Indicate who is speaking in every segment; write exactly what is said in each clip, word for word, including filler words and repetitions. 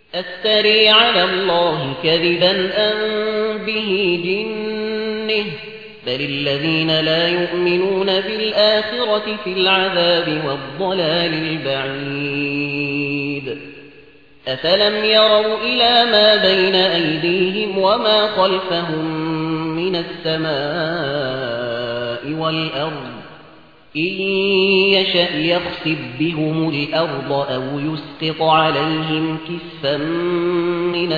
Speaker 1: أفتري على الله كذبا أم به جنه بل الذين لا يؤمنون بالآخرة في العذاب والضلال البعيد أفلم يروا إلى ما بين أيديهم وما خلفهم من السماء والأرض إن يشأ يخسف بهم الأرض أو يسقط عليهم كسفا من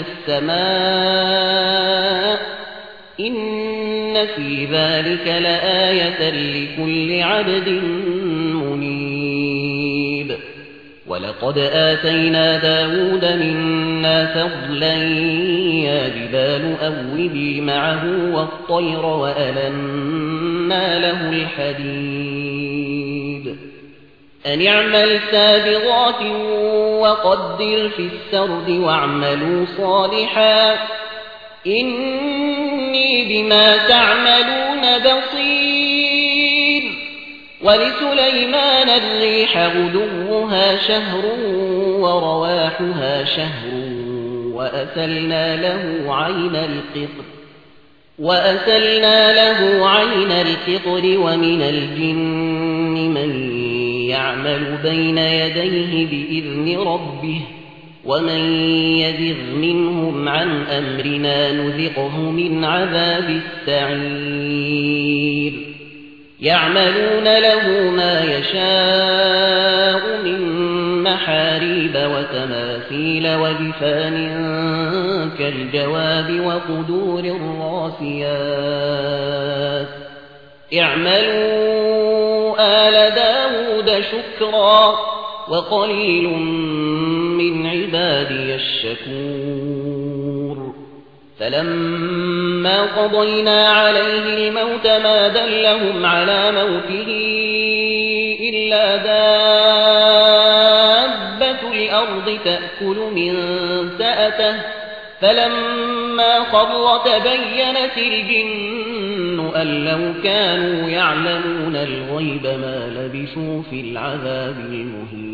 Speaker 1: السماء إن في ذلك لآية لكل عبد منيب ولقد آتينا داود منا فضلا يا جبال أوبي معه والطير وألنا له الحديد أن اعمل سابغات وقدر في السرد واعملوا صالحا إني بما تعملون بصير ولسليمان الريح غدوها شهر ورواحها شهر وأسلنا له عين القطر وأسلنا له عين القطر ومن الجن من يعمل بين يديه بإذن ربه ومن يزغ منهم عن أمرنا نذقه من عذاب السعير يعملون له ما يشاء من محاريب وتماثيل وجفان كالجواب وقدور الراسيات اعملوا آل داود شكرا وقليل من عبادي الشكور فلما قضينا عليه الموت ما دلهم على موته إلا دابة الأرض تأكل من سأته فلما خر تبينت الجن أن لو كانوا يعلمون الغيب ما لبثوا في العذاب المهين